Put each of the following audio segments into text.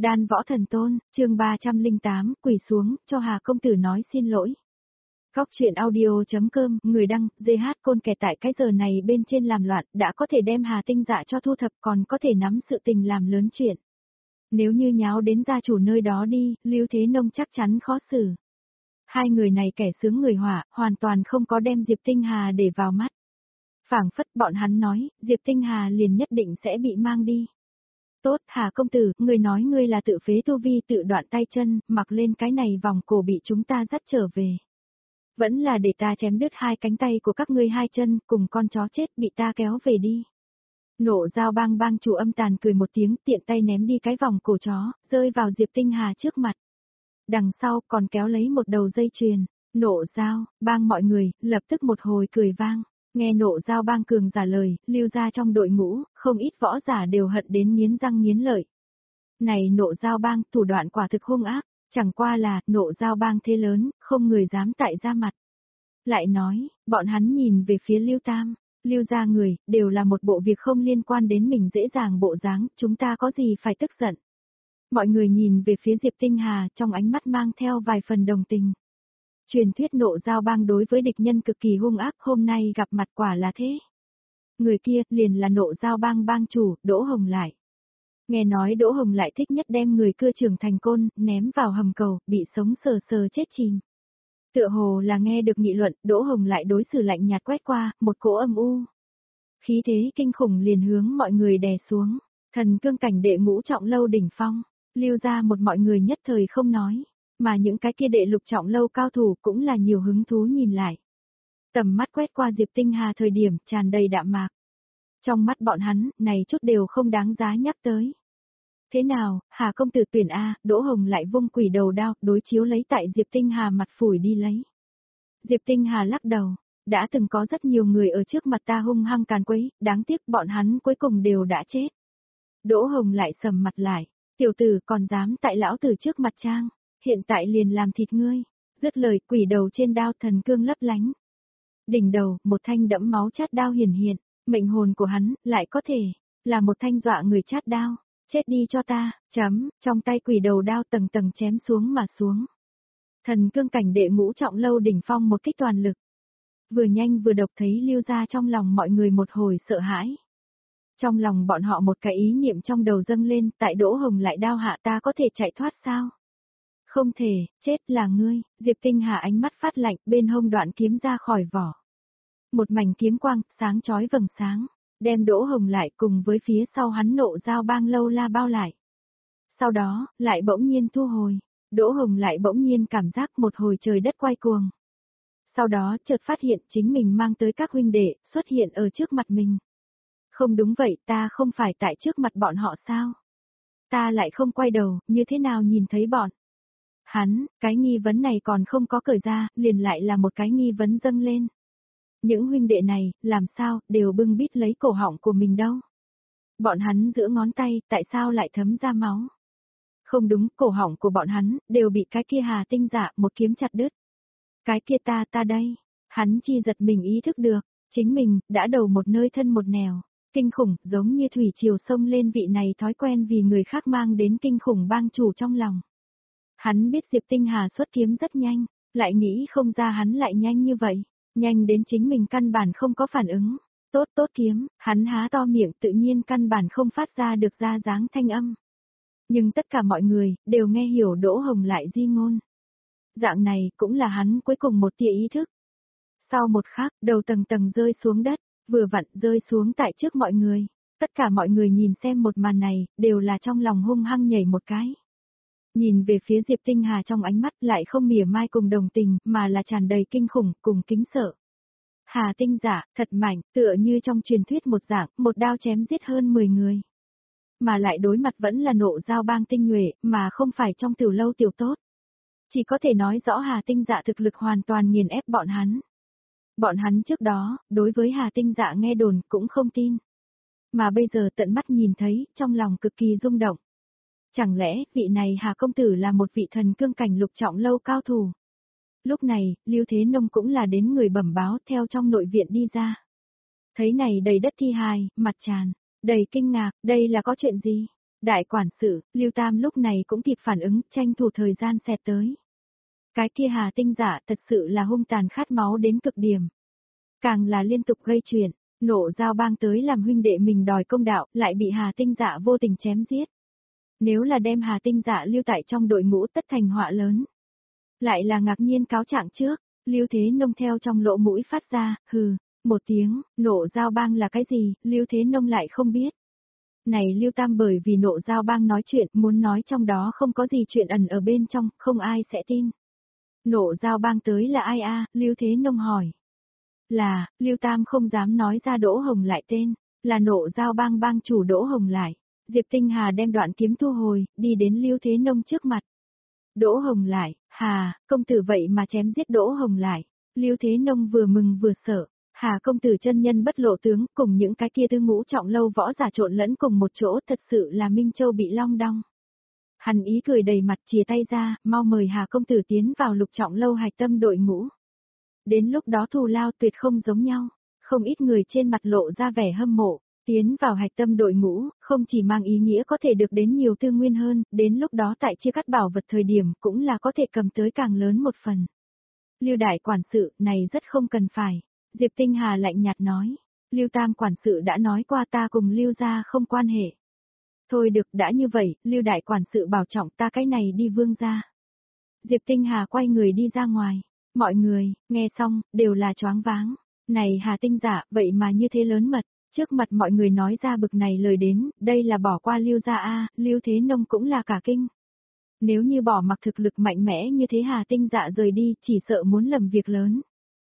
Đan Võ Thần Tôn, chương 308, quỳ xuống, cho Hà công tử nói xin lỗi. Góc truyện audio.com, người đăng, GH Côn kẻ tại cái giờ này bên trên làm loạn, đã có thể đem Hà Tinh Dạ cho thu thập, còn có thể nắm sự tình làm lớn chuyện. Nếu như nháo đến gia chủ nơi đó đi, Lưu Thế Nông chắc chắn khó xử. Hai người này kẻ sướng người họa, hoàn toàn không có đem Diệp Tinh Hà để vào mắt. Phảng phất bọn hắn nói, Diệp Tinh Hà liền nhất định sẽ bị mang đi. Tốt, Hà công tử, người nói ngươi là tự phế tu vi tự đoạn tay chân, mặc lên cái này vòng cổ bị chúng ta dắt trở về. Vẫn là để ta chém đứt hai cánh tay của các ngươi hai chân, cùng con chó chết bị ta kéo về đi. Nộ Giao Bang bang chủ âm tàn cười một tiếng, tiện tay ném đi cái vòng cổ chó, rơi vào Diệp Tinh Hà trước mặt. Đằng sau còn kéo lấy một đầu dây chuyền. Nộ Giao Bang mọi người, lập tức một hồi cười vang. Nghe Nộ Giao Bang cường giả lời, lưu ra trong đội ngũ, không ít võ giả đều hận đến nghiến răng nghiến lợi. Này Nộ Giao Bang, thủ đoạn quả thực hung ác, chẳng qua là, Nộ Giao Bang thế lớn, không người dám tại ra mặt. Lại nói, bọn hắn nhìn về phía Lưu Tam, Lưu gia người, đều là một bộ việc không liên quan đến mình dễ dàng bộ dáng, chúng ta có gì phải tức giận. Mọi người nhìn về phía Diệp Tinh Hà, trong ánh mắt mang theo vài phần đồng tình. Truyền thuyết Nộ Giao Bang đối với địch nhân cực kỳ hung ác, hôm nay gặp mặt quả là thế. Người kia, liền là Nộ Giao Bang bang chủ, Đỗ Hồng Lại. Nghe nói Đỗ Hồng Lại thích nhất đem người cưa trưởng thành côn, ném vào hầm cầu, bị sống sờ sờ chết chìm. Tựa hồ là nghe được nghị luận, Đỗ Hồng Lại đối xử lạnh nhạt quét qua, một cỗ âm u. Khí thế kinh khủng liền hướng mọi người đè xuống, thần cương cảnh đệ ngũ trọng lâu đỉnh phong, Lưu ra một mọi người nhất thời không nói. Mà những cái kia đệ lục trọng lâu cao thủ cũng là nhiều hứng thú nhìn lại. Tầm mắt quét qua Diệp Tinh Hà thời điểm tràn đầy đạm mạc. Trong mắt bọn hắn, này chút đều không đáng giá nhắc tới. Thế nào, Hà công tử tuyển A, Đỗ Hồng Lại vung quỷ đầu đao, đối chiếu lấy tại Diệp Tinh Hà mặt phủi đi lấy. Diệp Tinh Hà lắc đầu, đã từng có rất nhiều người ở trước mặt ta hung hăng càn quấy, đáng tiếc bọn hắn cuối cùng đều đã chết. Đỗ Hồng Lại sầm mặt lại, tiểu tử còn dám tại lão tử trước mặt trang. Hiện tại liền làm thịt ngươi, dứt lời quỷ đầu trên đao thần cương lấp lánh. Đỉnh đầu, một thanh đẫm máu chát đao hiển hiện, mệnh hồn của hắn, lại có thể, là một thanh dọa người chát đao, chết đi cho ta, trong tay quỷ đầu đao tầng tầng chém xuống mà xuống. Thần cương cảnh đệ ngũ trọng lâu đỉnh phong một kích toàn lực. Vừa nhanh vừa độc thấy lưu ra trong lòng mọi người một hồi sợ hãi. Trong lòng bọn họ một cái ý niệm trong đầu dâng lên, tại Đỗ Hồng Lại đao hạ ta có thể chạy thoát sao? Không thể, chết là ngươi, Diệp Tinh Hà ánh mắt phát lạnh, bên hông đoạn kiếm ra khỏi vỏ. Một mảnh kiếm quang, sáng chói vầng sáng, đem Đỗ Hồng Lại cùng với phía sau hắn Nộ Giao Bang lâu la bao lại. Sau đó, lại bỗng nhiên thu hồi, Đỗ Hồng Lại bỗng nhiên cảm giác một hồi trời đất quay cuồng. Sau đó, chợt phát hiện chính mình mang tới các huynh đệ, xuất hiện ở trước mặt mình. Không đúng vậy, ta không phải tại trước mặt bọn họ sao? Ta lại không quay đầu, như thế nào nhìn thấy bọn? Hắn, cái nghi vấn này còn không có cởi ra, liền lại là một cái nghi vấn dâng lên. Những huynh đệ này, làm sao, đều bưng bít lấy cổ họng của mình đâu. Bọn hắn giữa ngón tay, tại sao lại thấm ra máu? Không đúng, cổ họng của bọn hắn, đều bị cái kia Hà Tinh Dạ một kiếm chặt đứt. Cái kia ta đây, hắn chi giật mình ý thức được, chính mình, đã đầu một nơi thân một nẻo. Kinh khủng, giống như thủy triều sông lên vị này thói quen vì người khác mang đến kinh khủng bang chủ trong lòng. Hắn biết Diệp Tinh Hà xuất kiếm rất nhanh, lại nghĩ không ra hắn lại nhanh như vậy, nhanh đến chính mình căn bản không có phản ứng. Tốt kiếm, hắn há to miệng tự nhiên căn bản không phát ra được ra dáng thanh âm. Nhưng tất cả mọi người, đều nghe hiểu Đỗ Hồng Lại di ngôn. Dạng này, cũng là hắn cuối cùng một tia ý thức. Sau một khắc, đầu tầng tầng rơi xuống đất, vừa vặn rơi xuống tại trước mọi người. Tất cả mọi người nhìn xem một màn này, đều là trong lòng hung hăng nhảy một cái. Nhìn về phía Diệp Tinh Hà trong ánh mắt lại không mỉa mai cùng đồng tình, mà là tràn đầy kinh khủng, cùng kính sợ. Hà Tinh Dạ, thật mạnh, tựa như trong truyền thuyết một dạng, một đao chém giết hơn 10 người. Mà lại đối mặt vẫn là Nộ Giao Bang tinh nhuệ, mà không phải trong tiểu lâu tiểu tốt. Chỉ có thể nói rõ Hà Tinh Dạ thực lực hoàn toàn nghiền ép bọn hắn. Bọn hắn trước đó, đối với Hà Tinh Dạ nghe đồn cũng không tin. Mà bây giờ tận mắt nhìn thấy, trong lòng cực kỳ rung động. Chẳng lẽ, vị này Hà công tử là một vị thần cương cảnh lục trọng lâu cao thủ? Lúc này, Lưu Thế Nông cũng là đến người bẩm báo theo trong nội viện đi ra. Thấy này đầy đất thi hài, mặt tràn, đầy kinh ngạc, đây là có chuyện gì? Đại quản sự, Lưu Tam lúc này cũng kịp phản ứng, tranh thủ thời gian xẹt tới. Cái kia Hà Tinh Dạ thật sự là hung tàn khát máu đến cực điểm. Càng là liên tục gây chuyện, nộ giao bang tới làm huynh đệ mình đòi công đạo, lại bị Hà Tinh Dạ vô tình chém giết. Nếu là đem Hà Tinh Dạ lưu tại trong đội ngũ tất thành họa lớn. Lại là ngạc nhiên cáo trạng trước, Lưu Thế Nông theo trong lỗ mũi phát ra, hừ, một tiếng, nộ giao bang là cái gì, Lưu Thế Nông lại không biết. Này Lưu Tam bởi vì nộ giao bang nói chuyện, muốn nói trong đó không có gì chuyện ẩn ở bên trong, không ai sẽ tin. Nộ giao bang tới là ai a? Lưu Thế Nông hỏi. Là, Lưu Tam không dám nói ra Đỗ Hồng Lại tên, là nộ giao bang bang chủ Đỗ Hồng Lại. Diệp Tinh Hà đem đoạn kiếm thu hồi, đi đến Lưu Thế Nông trước mặt. Đỗ Hồng Lại, Hà, công tử vậy mà chém giết Đỗ Hồng Lại. Lưu Thế Nông vừa mừng vừa sợ. Hà công tử chân nhân bất lộ tướng, cùng những cái kia tư ngũ trọng lâu võ giả trộn lẫn cùng một chỗ, thật sự là Minh Châu bị long đong. Hắn ý cười đầy mặt, chìa tay ra, mau mời Hà công tử tiến vào lục trọng lâu hạch tâm đội ngũ. Đến lúc đó thù lao tuyệt không giống nhau, không ít người trên mặt lộ ra vẻ hâm mộ, tiến vào hạch tâm đội ngũ, không chỉ mang ý nghĩa có thể được đến nhiều tư nguyên hơn, đến lúc đó tại chia cắt bảo vật thời điểm cũng là có thể cầm tới càng lớn một phần. Lưu đại quản sự, này rất không cần phải. Diệp Tinh Hà lạnh nhạt nói, Lưu Tam quản sự đã nói qua ta cùng Lưu gia không quan hệ. Thôi được, đã như vậy, Lưu đại quản sự bảo trọng ta cái này đi vương gia. Diệp Tinh Hà quay người đi ra ngoài, mọi người, nghe xong, đều là choáng váng. Này Hà Tinh Dạ, vậy mà như thế lớn mật, trước mặt mọi người nói ra bực này lời đến, đây là bỏ qua Lưu gia a, Lưu Thế Nông cũng là cả kinh. Nếu như bỏ mặc thực lực mạnh mẽ như thế Hà Tinh Dạ rời đi, chỉ sợ muốn lầm việc lớn.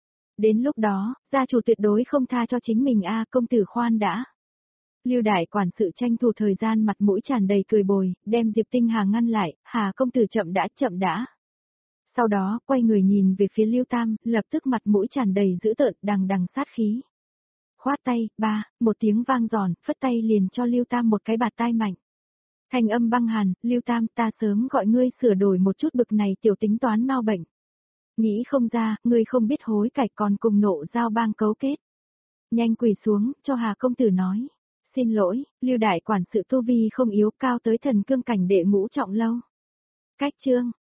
Đến lúc đó, gia chủ tuyệt đối không tha cho chính mình a, công tử khoan đã. Lưu đại quản sự tranh thủ thời gian mặt mũi tràn đầy cười bồi, đem Diệp Tinh Hà ngăn lại, Hà công tử chậm đã. Sau đó, quay người nhìn về phía Lưu Tam, lập tức mặt mũi tràn đầy dữ tợn, đằng đằng sát khí. Khoát tay, một tiếng vang giòn, phất tay liền cho Lưu Tam một cái bạt tai mạnh. Thanh âm băng hàn, Lưu Tam, ta sớm gọi ngươi sửa đổi một chút bực này tiểu tính toán mau bệnh. Nghĩ không ra, ngươi không biết hối cải còn cùng nộ giao bang cấu kết. Nhanh quỳ xuống, cho Hà công tử nói. Xin lỗi, Lưu đại quản sự tu vi không yếu cao tới thần cương cảnh đệ ngũ trọng lâu. Cách chương.